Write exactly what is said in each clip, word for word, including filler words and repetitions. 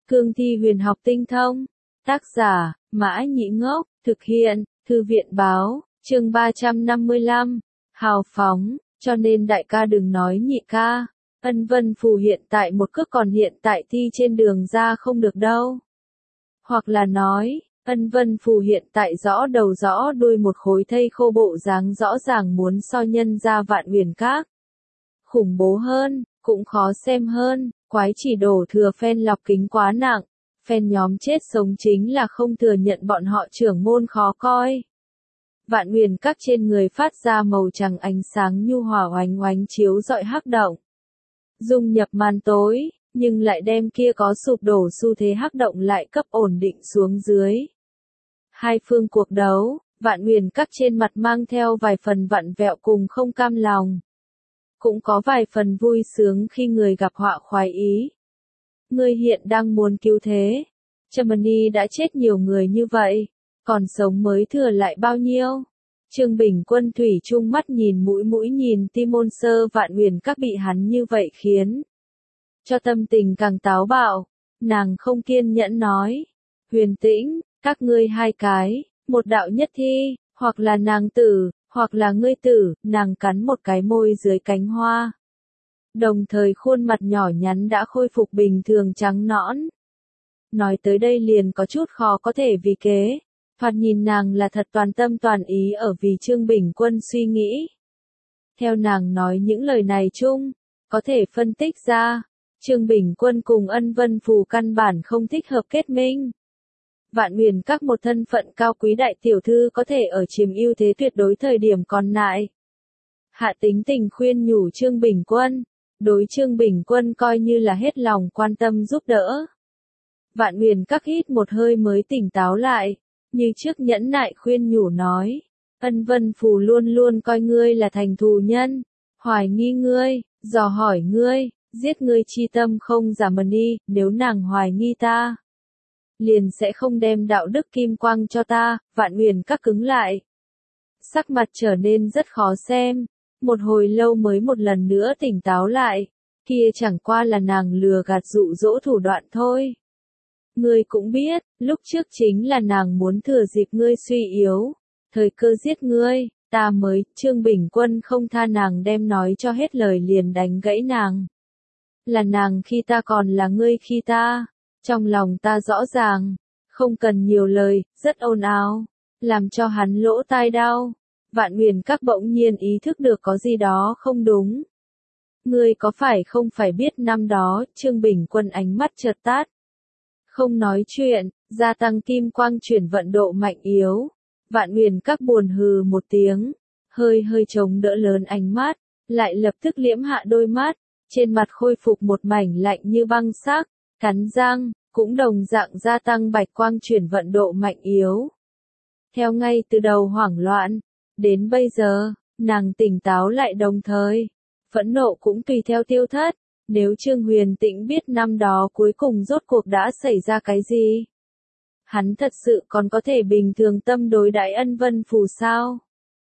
Cương thi huyền học tinh thông. Tác giả, Mã Nhĩ Ngốc, thực hiện, Thư viện Báo, chương ba trăm năm mươi lăm. Hào phóng, cho nên đại ca đừng nói nhị ca. Ân Vân Phù hiện tại một cước còn hiện tại thi trên đường ra không được đâu. Hoặc là nói, Ân Vân Phù hiện tại rõ đầu rõ đuôi một khối thây khô bộ dáng rõ ràng muốn so nhân ra Vạn Uyển Các. Khủng bố hơn, cũng khó xem hơn, quái chỉ đổ thừa phen lọc kính quá nặng. Phen nhóm chết sống chính là không thừa nhận bọn họ trưởng môn khó coi. Vạn Uyển Các trên người phát ra màu trắng ánh sáng nhu hòa oánh oánh chiếu rọi hắc động. Dung nhập màn tối, nhưng lại đem kia có sụp đổ xu thế hắc động lại cấp ổn định xuống dưới. Hai phương cuộc đấu, Vạn Uyển Các trên mặt mang theo vài phần vặn vẹo cùng không cam lòng. Cũng có vài phần vui sướng khi người gặp họa khoái ý. Ngươi hiện đang muốn cứu thế. Germany đã chết nhiều người như vậy, còn sống mới thừa lại bao nhiêu? Trương Bình Quân thủy chung mắt nhìn mũi mũi nhìn Timôn Sơ Vạn Uyển Các bị hắn như vậy khiến cho tâm tình càng táo bạo. Nàng không kiên nhẫn nói, Huyền Tĩnh, các ngươi hai cái, một đạo nhất thi, hoặc là nàng tử, hoặc là ngươi tử. Nàng cắn một cái môi dưới cánh hoa. Đồng thời khuôn mặt nhỏ nhắn đã khôi phục bình thường trắng nõn. Nói tới đây liền có chút khó có thể vì kế. Thoạt nhìn nàng là thật toàn tâm toàn ý ở vì Trương Bình Quân suy nghĩ. Theo nàng nói những lời này chung, có thể phân tích ra, Trương Bình Quân cùng Ân Vân Phù căn bản không thích hợp kết minh. Vạn Uyển Các một thân phận cao quý đại tiểu thư có thể ở chiếm ưu thế tuyệt đối thời điểm còn lại. Hạ tính tình khuyên nhủ Trương Bình Quân, đối Trương Bình Quân coi như là hết lòng quan tâm giúp đỡ. Vạn Uyển Các hít một hơi mới tỉnh táo lại, như trước nhẫn nại khuyên nhủ nói, Ân Vân Phù luôn luôn coi ngươi là thành thù nhân, hoài nghi ngươi, dò hỏi ngươi, giết ngươi chi tâm không giả mần đi, nếu nàng hoài nghi ta, liền sẽ không đem đạo đức kim quang cho ta. Vạn Uyển Các cứng lại, sắc mặt trở nên rất khó xem, một hồi lâu mới một lần nữa tỉnh táo lại, kia chẳng qua là nàng lừa gạt dụ dỗ thủ đoạn thôi. Ngươi cũng biết, lúc trước chính là nàng muốn thừa dịp ngươi suy yếu, thời cơ giết ngươi, ta mới. Trương Bình Quân không tha nàng đem nói cho hết lời liền đánh gãy nàng. Là nàng khi ta còn là ngươi khi ta, trong lòng ta rõ ràng, không cần nhiều lời, rất ồn ào, làm cho hắn lỗ tai đau. Vạn Uyển Các bỗng nhiên ý thức được có gì đó không đúng. Ngươi có phải không phải biết năm đó, Trương Bình Quân ánh mắt chợt tát. Không nói chuyện, gia tăng kim quang chuyển vận độ mạnh yếu. Vạn Uyển Các buồn hừ một tiếng, hơi hơi chống đỡ lớn ánh mắt, lại lập tức liễm hạ đôi mắt, trên mặt khôi phục một mảnh lạnh như băng sắc, cắn răng, cũng đồng dạng gia tăng bạch quang chuyển vận độ mạnh yếu. Theo ngay từ đầu hoảng loạn, đến bây giờ, nàng tỉnh táo lại đồng thời, phẫn nộ cũng tùy theo tiêu thất. Nếu Trương Huyền Tĩnh biết năm đó cuối cùng rốt cuộc đã xảy ra cái gì, hắn thật sự còn có thể bình thường tâm đối đãi Ân Vân Phù sao?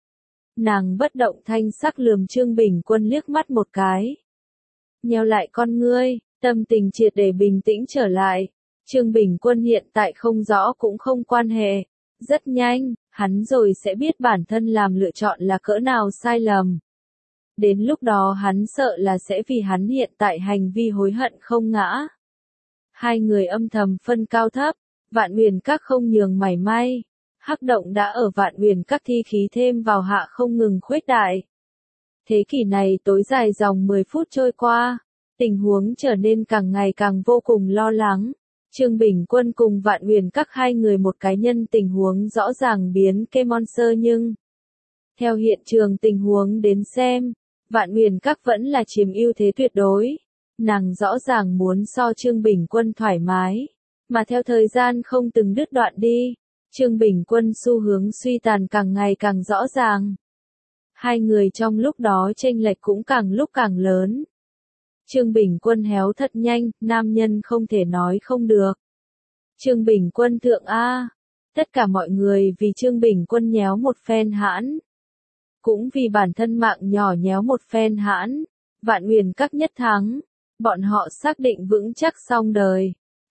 Nàng bất động thanh sắc lườm Trương Bình Quân liếc mắt một cái, nheo lại con ngươi, tâm tình triệt để bình tĩnh trở lại. Trương Bình Quân hiện tại không rõ cũng không quan hệ, rất nhanh, hắn rồi sẽ biết bản thân làm lựa chọn là cỡ nào sai lầm. Đến lúc đó hắn sợ là sẽ vì hắn hiện tại hành vi hối hận không ngã. Hai người âm thầm phân cao thấp, Vạn Uyển Các không nhường mảy may. Hắc động đã ở Vạn Uyển Các thi khí thêm vào hạ không ngừng khuếch đại. Thế kỷ này tối dài dòng mười phút trôi qua, tình huống trở nên càng ngày càng vô cùng lo lắng. Trương Bình Quân cùng Vạn Uyển Các hai người một cái nhân tình huống rõ ràng biến kê monster nhưng theo hiện trường tình huống đến xem, Vạn Uyển Các vẫn là chiếm ưu thế tuyệt đối. Nàng rõ ràng muốn so Trương Bình Quân thoải mái, mà theo thời gian không từng đứt đoạn đi, Trương Bình Quân xu hướng suy tàn càng ngày càng rõ ràng. Hai người trong lúc đó chênh lệch cũng càng lúc càng lớn. Trương Bình Quân héo thật nhanh, nam nhân không thể nói không được. Trương Bình Quân thượng A. Tất cả mọi người vì Trương Bình Quân nhéo một phen hãn. Cũng vì bản thân mạng nhỏ nhéo một phen hãn. Vạn Uyển Các nhất thắng. Bọn họ xác định vững chắc xong đời.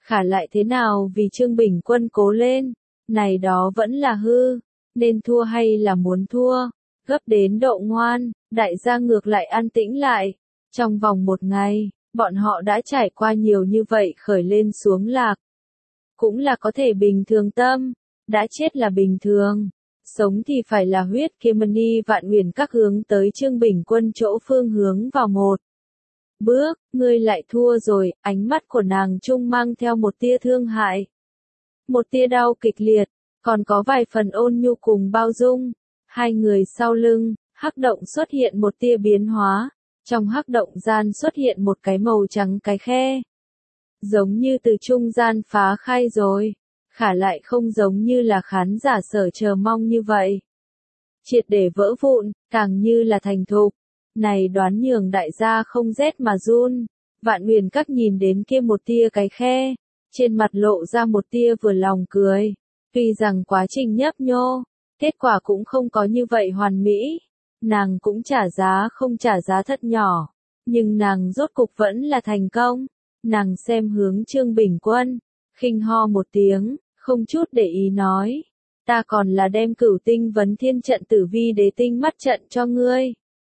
Khả lại thế nào vì Trương Bình Quân cố lên, này đó vẫn là hư, nên thua hay là muốn thua, gấp đến độ ngoan, đại gia ngược lại an tĩnh lại. Trong vòng một ngày, bọn họ đã trải qua nhiều như vậy khởi lên xuống lạc. Cũng là có thể bình thường tâm, đã chết là bình thường, sống thì phải là huyết. Kemani Vạn Uyển các hướng tới Trương Bình Quân chỗ phương hướng vào một bước, ngươi lại thua rồi, ánh mắt của nàng trung mang theo một tia thương hại, một tia đau kịch liệt, còn có vài phần ôn nhu cùng bao dung. Hai người sau lưng, hắc động xuất hiện một tia biến hóa, trong hắc động gian xuất hiện một cái màu trắng cái khe, giống như từ trung gian phá khai rồi, khả lại không giống như là khán giả sở chờ mong như vậy. Triệt để vỡ vụn, càng như là thành thục. Này đoán nhường đại gia không rét mà run. Vạn Uyển các nhìn đến kia một tia cái khe, trên mặt lộ ra một tia vừa lòng cười. Tuy rằng quá trình nhấp nhô, kết quả cũng không có như vậy hoàn mỹ. Nàng cũng trả giá không trả giá thật nhỏ, nhưng nàng rốt cục vẫn là thành công. Nàng xem hướng Trương Bình Quân, khinh ho một tiếng, không chút để ý nói, ta còn là đem Cửu Tinh Vấn Thiên trận Tử Vi Đế Tinh mắt trận cho ngươi.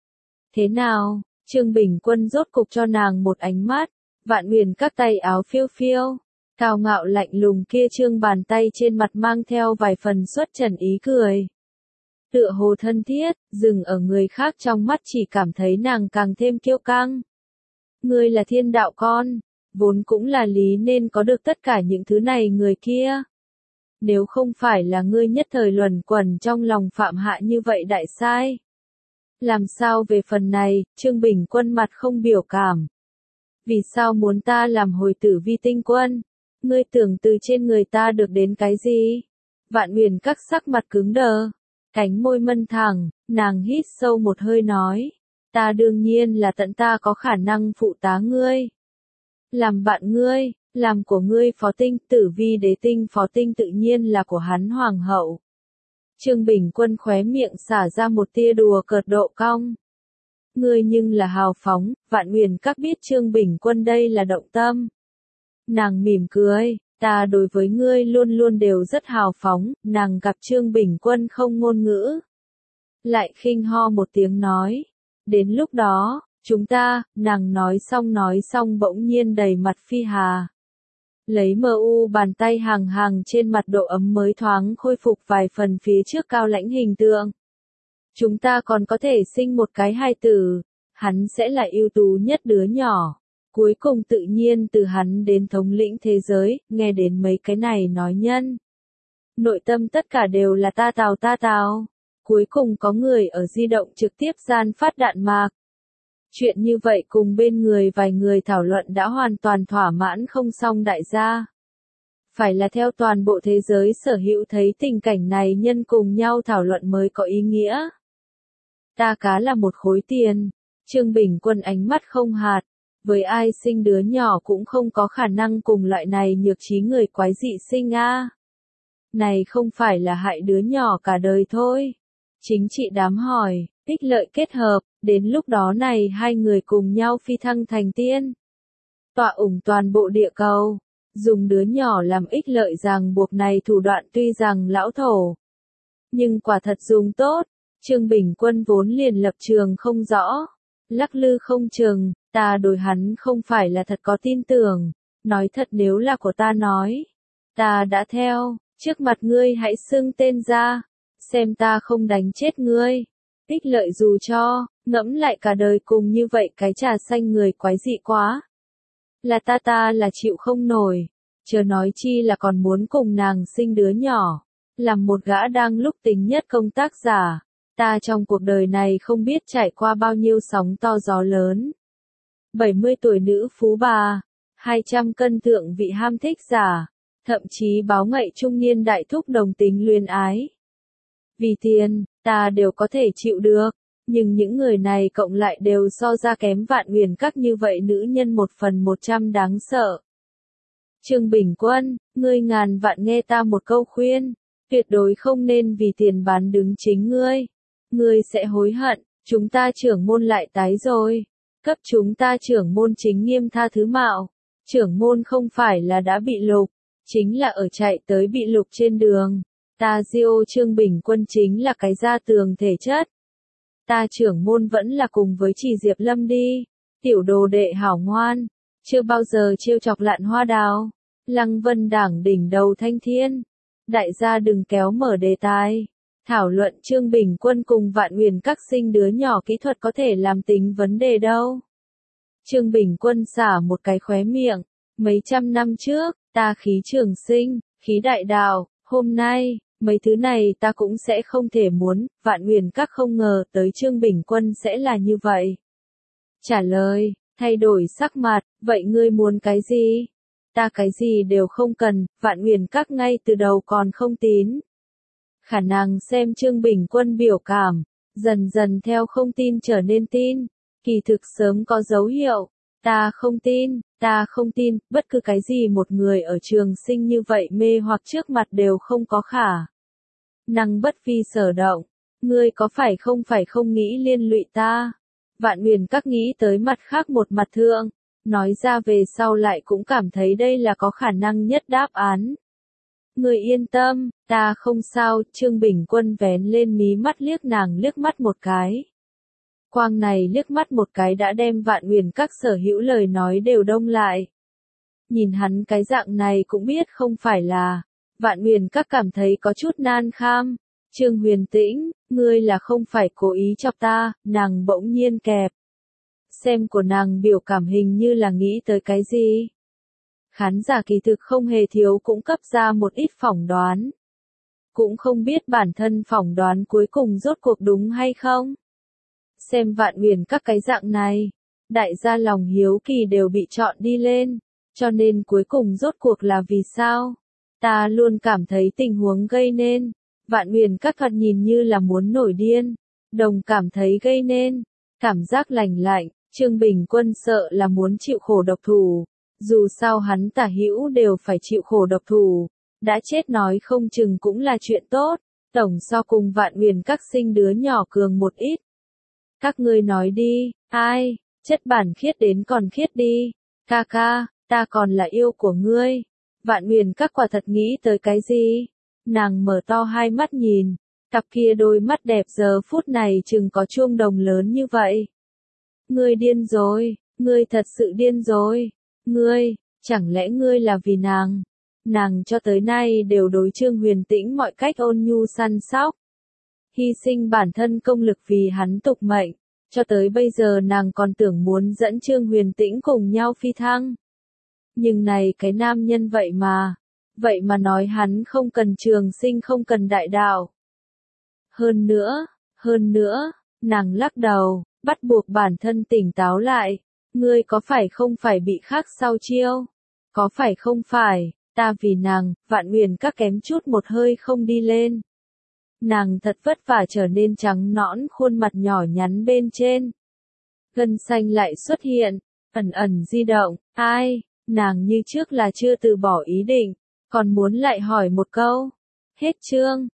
Thế nào? Trương Bình Quân rốt cục cho nàng một ánh mắt. Vạn Uyển các tay áo phiêu phiêu, cao ngạo lạnh lùng kia trương bàn tay trên mặt mang theo vài phần xuất trần ý cười. Tựa hồ thân thiết, dừng ở người khác trong mắt chỉ cảm thấy nàng càng thêm kiêu căng. Ngươi là thiên đạo con, vốn cũng là lý nên có được tất cả những thứ này người kia. Nếu không phải là ngươi nhất thời luẩn quẩn trong lòng phạm hạ như vậy đại sai. Làm sao về phần này, Trương Bình Quân mặt không biểu cảm. Vì sao muốn ta làm hồi tử vi tinh quân? Ngươi tưởng từ trên người ta được đến cái gì? Vạn Uyển các sắc mặt cứng đờ, cánh môi mân thẳng, nàng hít sâu một hơi nói. Ta đương nhiên là tận ta có khả năng phụ tá ngươi. Làm bạn ngươi, làm của ngươi phó tinh, tử vi đế tinh phó tinh tự nhiên là của hắn hoàng hậu. Trương Bình Quân khóe miệng xả ra một tia đùa cợt độ cong. Ngươi nhưng là hào phóng, Vạn Uyển các biết Trương Bình Quân đây là động tâm. Nàng mỉm cười, ta đối với ngươi luôn luôn đều rất hào phóng, nàng gặp Trương Bình Quân không ngôn ngữ. Lại khinh ho một tiếng nói, đến lúc đó, chúng ta, nàng nói xong nói xong bỗng nhiên đầy mặt phi hà. Lấy mờ u bàn tay hàng hàng trên mặt độ ấm mới thoáng khôi phục vài phần phía trước cao lãnh hình tượng. Chúng ta còn có thể sinh một cái hài tử, hắn sẽ là ưu tú nhất đứa nhỏ. Cuối cùng tự nhiên từ hắn đến thống lĩnh thế giới, nghe đến mấy cái này nói nhân. Nội tâm tất cả đều là ta tào ta tào. Cuối cùng có người ở di động trực tiếp gian phát đạn mạc. Chuyện như vậy cùng bên người vài người thảo luận đã hoàn toàn thỏa mãn không xong đại gia. Phải là theo toàn bộ thế giới sở hữu thấy tình cảnh này nhân cùng nhau thảo luận mới có ý nghĩa. Ta cá là một khối tiền. Trương Bình Quân ánh mắt không hạt. Với ai sinh đứa nhỏ cũng không có khả năng cùng loại này nhược trí người quái dị sinh a. À. Này không phải là hại đứa nhỏ cả đời thôi. Chính trị đám hỏi, ích lợi kết hợp, đến lúc đó này hai người cùng nhau phi thăng thành tiên. Tọa ủng toàn bộ địa cầu, dùng đứa nhỏ làm ích lợi ràng buộc này thủ đoạn tuy rằng lão thổ. Nhưng quả thật dùng tốt, Trương Bình Quân vốn liền lập trường không rõ, lắc lư không chừng, ta đối hắn không phải là thật có tin tưởng, nói thật nếu là của ta nói. Ta đã theo, trước mặt ngươi hãy xưng tên ra, xem ta không đánh chết ngươi. Ích lợi dù cho, ngẫm lại cả đời cùng như vậy cái trà xanh người quái dị quá. Là ta ta là chịu không nổi, chớ nói chi là còn muốn cùng nàng sinh đứa nhỏ, làm một gã đang lúc tính nhất công tác giả. Ta trong cuộc đời này không biết trải qua bao nhiêu sóng to gió lớn. bảy mươi tuổi nữ phú bà, hai trăm cân thượng vị ham thích giả, thậm chí báo ngậy trung niên đại thúc đồng tính luyến ái. Vì tiền, ta đều có thể chịu được, nhưng những người này cộng lại đều so ra kém Vạn Uyển các như vậy nữ nhân một phần một trăm đáng sợ. Trương Bình Quân, ngươi ngàn vạn nghe ta một câu khuyên, tuyệt đối không nên vì tiền bán đứng chính ngươi. Ngươi sẽ hối hận, chúng ta trưởng môn lại tái rồi. Cấp chúng ta trưởng môn chính nghiêm tha thứ mạo. Trưởng môn không phải là đã bị lục, chính là ở chạy tới bị lục trên đường. Ta Diêu Trương Bình Quân chính là cái da tường thể chất. Ta trưởng môn vẫn là cùng với chỉ Diệp Lâm đi. Tiểu đồ đệ hảo ngoan, chưa bao giờ trêu chọc Lạn Hoa Đào. Lăng Vân đảng đỉnh đầu thanh thiên. Đại gia đừng kéo mở đề tài. Thảo luận Trương Bình Quân cùng Vạn Huyền các sinh đứa nhỏ kỹ thuật có thể làm tính vấn đề đâu. Trương Bình Quân xả một cái khóe miệng. Mấy trăm năm trước, ta khí trường sinh, khí đại đạo, hôm nay, mấy thứ này ta cũng sẽ không thể muốn, Vạn Huyền các không ngờ tới Trương Bình Quân sẽ là như vậy. Trả lời, thay đổi sắc mặt, vậy ngươi muốn cái gì? Ta cái gì đều không cần, Vạn Huyền các ngay từ đầu còn không tín. Khả năng xem Trương Bình Quân biểu cảm, dần dần theo không tin trở nên tin, kỳ thực sớm có dấu hiệu. Ta không tin, ta không tin, bất cứ cái gì một người ở trường sinh như vậy mê hoặc trước mặt đều không có khả năng bất phi sở động. Ngươi có phải không phải không nghĩ liên lụy ta? Vạn Huyền các nghĩ tới mặt khác một mặt thượng, nói ra về sau lại cũng cảm thấy đây là có khả năng nhất đáp án. Ngươi yên tâm, ta không sao, Trương Bình Quân vén lên mí mắt liếc nàng liếc mắt một cái. Quang này liếc mắt một cái đã đem Vạn Huyền các sở hữu lời nói đều đông lại. Nhìn hắn cái dạng này cũng biết không phải là. Vạn Huyền các cảm thấy có chút nan kham. Trương Huyền Tĩnh, ngươi là không phải cố ý chọc ta, nàng bỗng nhiên kẹp. Xem của nàng biểu cảm hình như là nghĩ tới cái gì. Khán giả kỳ thực không hề thiếu cũng cấp ra một ít phỏng đoán. Cũng không biết bản thân phỏng đoán cuối cùng rốt cuộc đúng hay không. Xem Vạn Huyền các cái dạng này, đại gia lòng hiếu kỳ đều bị chọn đi lên, cho nên cuối cùng rốt cuộc là vì sao? Ta luôn cảm thấy tình huống gây nên, Vạn Huyền các thoạt nhìn như là muốn nổi điên, đồng cảm thấy gây nên, cảm giác lành lạnh, Trương Bình Quân sợ là muốn chịu khổ độc thủ, dù sao hắn tả hữu đều phải chịu khổ độc thủ, đã chết nói không chừng cũng là chuyện tốt, tổng so cùng Vạn Huyền các sinh đứa nhỏ cường một ít. Các ngươi nói đi, ai, chất bản khiết đến còn khiết đi, ca ca, ta còn là yêu của ngươi. Vạn Huyền các quả thật nghĩ tới cái gì? Nàng mở to hai mắt nhìn, cặp kia đôi mắt đẹp giờ phút này chừng có chuông đồng lớn như vậy. Ngươi điên rồi, ngươi thật sự điên rồi, ngươi, chẳng lẽ ngươi là vì nàng? Nàng cho tới nay đều đối Trương Huyền Tĩnh mọi cách ôn nhu săn sóc. Hy sinh bản thân công lực vì hắn tục mệnh, cho tới bây giờ nàng còn tưởng muốn dẫn Trương Huyền Tĩnh cùng nhau phi thăng. Nhưng này cái nam nhân vậy mà, vậy mà nói hắn không cần trường sinh không cần đại đạo. Hơn nữa, hơn nữa, nàng lắc đầu, bắt buộc bản thân tỉnh táo lại, ngươi có phải không phải bị khác sau chiêu? Có phải không phải, ta vì nàng, Vạn Huyền các kém chút một hơi không đi lên. Nàng thật vất vả trở nên trắng nõn khuôn mặt nhỏ nhắn bên trên. Gân xanh lại xuất hiện, ẩn ẩn di động, ai, nàng như trước là chưa từ bỏ ý định, còn muốn lại hỏi một câu. Hết chương.